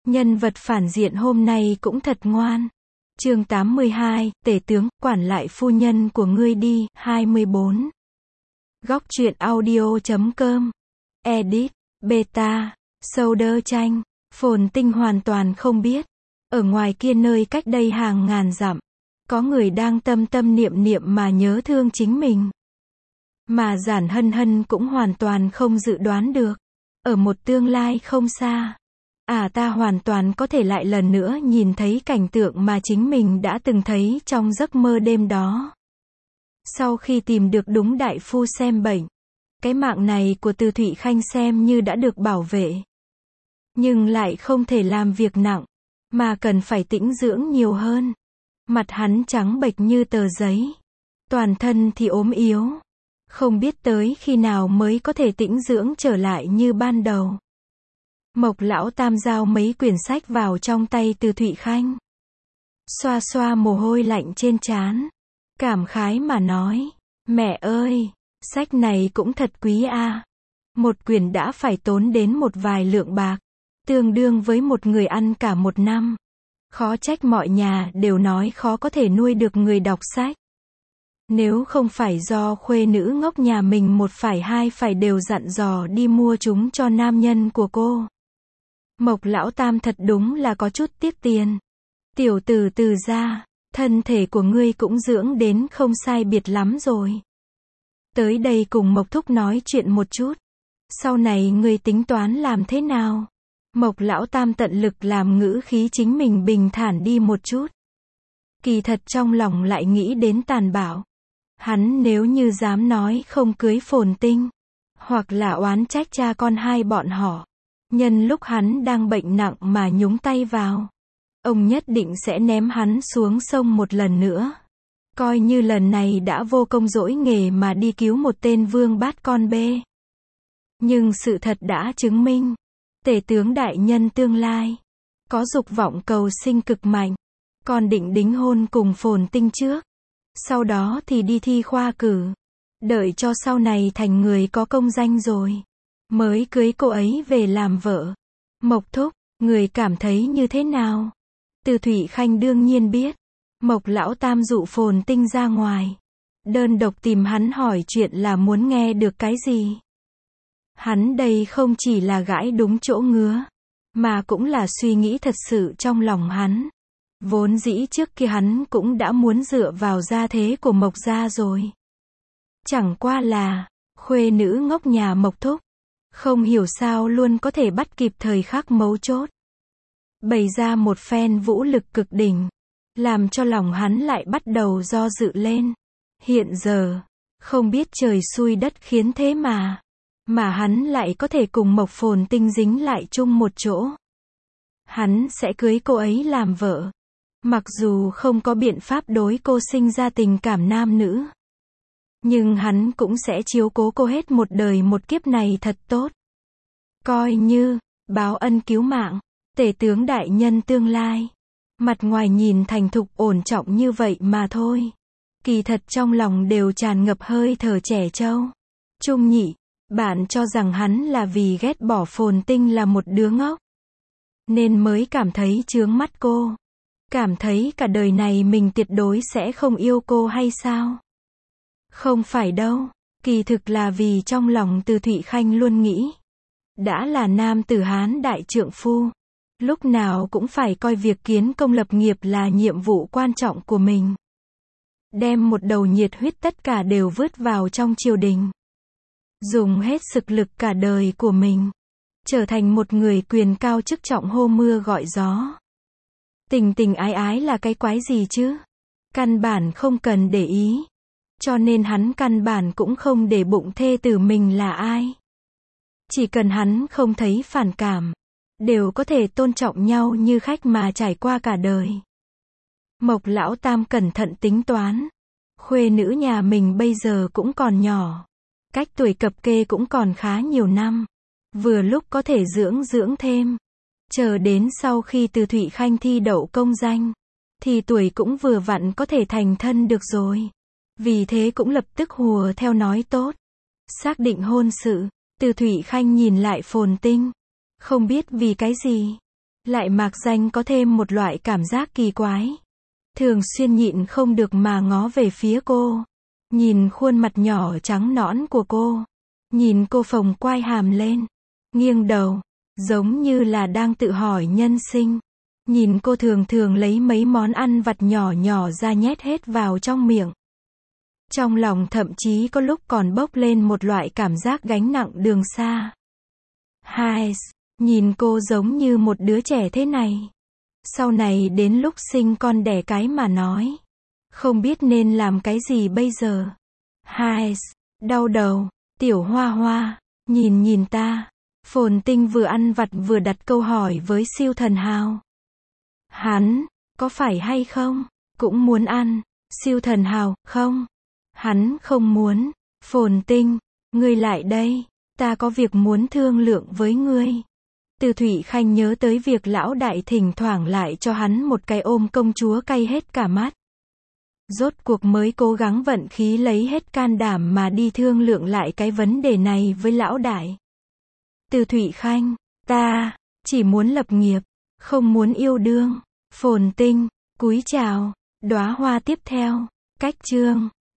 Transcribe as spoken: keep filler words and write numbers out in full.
Nhân vật phản diện hôm nay cũng thật ngoan. Chương tám mươi hai, Tể tướng, quản lại phu nhân của ngươi đi, hai mươi bốn. Góc truyện audio chấm com. Edit, Beta, Solder tranh. Phồn Tinh hoàn toàn không biết. Ở ngoài kia nơi cách đây hàng ngàn dặm, có người đang tâm tâm niệm niệm mà nhớ thương chính mình. Mà Giản Hân Hân cũng hoàn toàn không dự đoán được. Ở một tương lai không xa, à ta hoàn toàn có thể lại lần nữa nhìn thấy cảnh tượng mà chính mình đã từng thấy trong giấc mơ đêm đó. Sau khi tìm được đúng đại phu xem bệnh, cái mạng này của Từ Thụy Khanh xem như đã được bảo vệ. Nhưng lại không thể làm việc nặng, mà cần phải tĩnh dưỡng nhiều hơn. Mặt hắn trắng bệch như tờ giấy, toàn thân thì ốm yếu. Không biết tới khi nào mới có thể tĩnh dưỡng trở lại như ban đầu. Mộc lão tam giao mấy quyển sách vào trong tay Từ Thụy Khanh. Xoa xoa mồ hôi lạnh trên trán. Cảm khái mà nói, mẹ ơi, sách này cũng thật quý a. Một quyển đã phải tốn đến một vài lượng bạc, tương đương với một người ăn cả một năm. Khó trách mọi nhà đều nói khó có thể nuôi được người đọc sách. Nếu không phải do khuê nữ ngốc nhà mình một phải hai phải đều dặn dò đi mua chúng cho nam nhân của cô. Mộc lão tam thật đúng là có chút tiếc tiền. Tiểu Từ Từ ra, thân thể của ngươi cũng dưỡng đến không sai biệt lắm rồi. Tới đây cùng Mộc thúc nói chuyện một chút. Sau này ngươi tính toán làm thế nào? Mộc lão tam tận lực làm ngữ khí chính mình bình thản đi một chút. Kỳ thật trong lòng lại nghĩ đến Tàn Bảo. Hắn nếu như dám nói không cưới Phồn Tinh, hoặc là oán trách cha con hai bọn họ, nhân lúc hắn đang bệnh nặng mà nhúng tay vào, ông nhất định sẽ ném hắn xuống sông một lần nữa. Coi như lần này đã vô công dỗi nghề mà đi cứu một tên vương bát con bê. Nhưng sự thật đã chứng minh, Tể tướng đại nhân tương lai có dục vọng cầu sinh cực mạnh, còn định đính hôn cùng Phồn Tinh trước, sau đó thì đi thi khoa cử, đợi cho sau này thành người có công danh rồi, mới cưới cô ấy về làm vợ. Mộc thúc, người cảm thấy như thế nào? Từ Thụy Khanh đương nhiên biết, Mộc lão tam dụ Phồn Tinh ra ngoài, đơn độc tìm hắn hỏi chuyện là muốn nghe được cái gì. Hắn đây không chỉ là gãi đúng chỗ ngứa, mà cũng là suy nghĩ thật sự trong lòng hắn. Vốn dĩ trước kia hắn cũng đã muốn dựa vào gia thế của Mộc gia rồi. Chẳng qua là, khuê nữ ngốc nhà Mộc thúc, không hiểu sao luôn có thể bắt kịp thời khắc mấu chốt. Bày ra một phen vũ lực cực đỉnh, làm cho lòng hắn lại bắt đầu do dự lên. Hiện giờ, không biết trời xui đất khiến thế mà, mà hắn lại có thể cùng Mộc Phồn Tinh dính lại chung một chỗ. Hắn sẽ cưới cô ấy làm vợ. Mặc dù không có biện pháp đối cô sinh ra tình cảm nam nữ, nhưng hắn cũng sẽ chiếu cố cô hết một đời một kiếp này thật tốt. Coi như báo ân cứu mạng. Tể tướng đại nhân tương lai, mặt ngoài nhìn thành thục ổn trọng như vậy mà thôi, kỳ thật trong lòng đều tràn ngập hơi thở trẻ trâu. Trung nhị, bạn cho rằng hắn là vì ghét bỏ Phồn Tinh là một đứa ngốc, nên mới cảm thấy chướng mắt cô, cảm thấy cả đời này mình tuyệt đối sẽ không yêu cô hay sao? Không phải đâu, kỳ thực là vì trong lòng Từ Thụy Khanh luôn nghĩ, đã là nam tử Hán đại trượng phu, lúc nào cũng phải coi việc kiến công lập nghiệp là nhiệm vụ quan trọng của mình. Đem một đầu nhiệt huyết tất cả đều vứt vào trong triều đình. Dùng hết sức lực cả đời của mình, trở thành một người quyền cao chức trọng hô mưa gọi gió. Tình tình ái ái là cái quái gì chứ? Căn bản không cần để ý. Cho nên hắn căn bản cũng không để bụng thê tử mình là ai. Chỉ cần hắn không thấy phản cảm, đều có thể tôn trọng nhau như khách mà trải qua cả đời. Mộc lão tam cẩn thận tính toán. Khuê nữ nhà mình bây giờ cũng còn nhỏ. Cách tuổi cập kê cũng còn khá nhiều năm. Vừa lúc có thể dưỡng dưỡng thêm. Chờ đến sau khi Từ Thụy Khanh thi đậu công danh, thì tuổi cũng vừa vặn có thể thành thân được rồi. Vì thế cũng lập tức hùa theo nói tốt. Xác định hôn sự, Từ Thụy Khanh nhìn lại Phồn Tinh. Không biết vì cái gì, lại mạc danh có thêm một loại cảm giác kỳ quái. Thường xuyên nhịn không được mà ngó về phía cô. Nhìn khuôn mặt nhỏ trắng nõn của cô. Nhìn cô phồng quai hàm lên. Nghiêng đầu. Giống như là đang tự hỏi nhân sinh. Nhìn cô thường thường lấy mấy món ăn vặt nhỏ nhỏ ra nhét hết vào trong miệng. Trong lòng thậm chí có lúc còn bốc lên một loại cảm giác gánh nặng đường xa. Hai, nhìn cô giống như một đứa trẻ thế này. Sau này đến lúc sinh con đẻ cái mà nói. Không biết nên làm cái gì bây giờ. Hai, đau đầu, tiểu hoa hoa, nhìn nhìn ta. Phồn Tinh vừa ăn vặt vừa đặt câu hỏi với Siêu Thần Hào. Hắn, có phải hay không, cũng muốn ăn. Siêu Thần Hào, không. Hắn không muốn. Phồn Tinh, ngươi lại đây, ta có việc muốn thương lượng với ngươi. Từ Thụy Khanh nhớ tới việc lão đại thỉnh thoảng lại cho hắn một cái ôm công chúa cay hết cả mắt. Rốt cuộc mới cố gắng vận khí lấy hết can đảm mà đi thương lượng lại cái vấn đề này với lão đại. Từ Thụy Khanh, ta chỉ muốn lập nghiệp, không muốn yêu đương. Phồn Tinh, cúi chào. Đóa hoa tiếp theo. Cách chương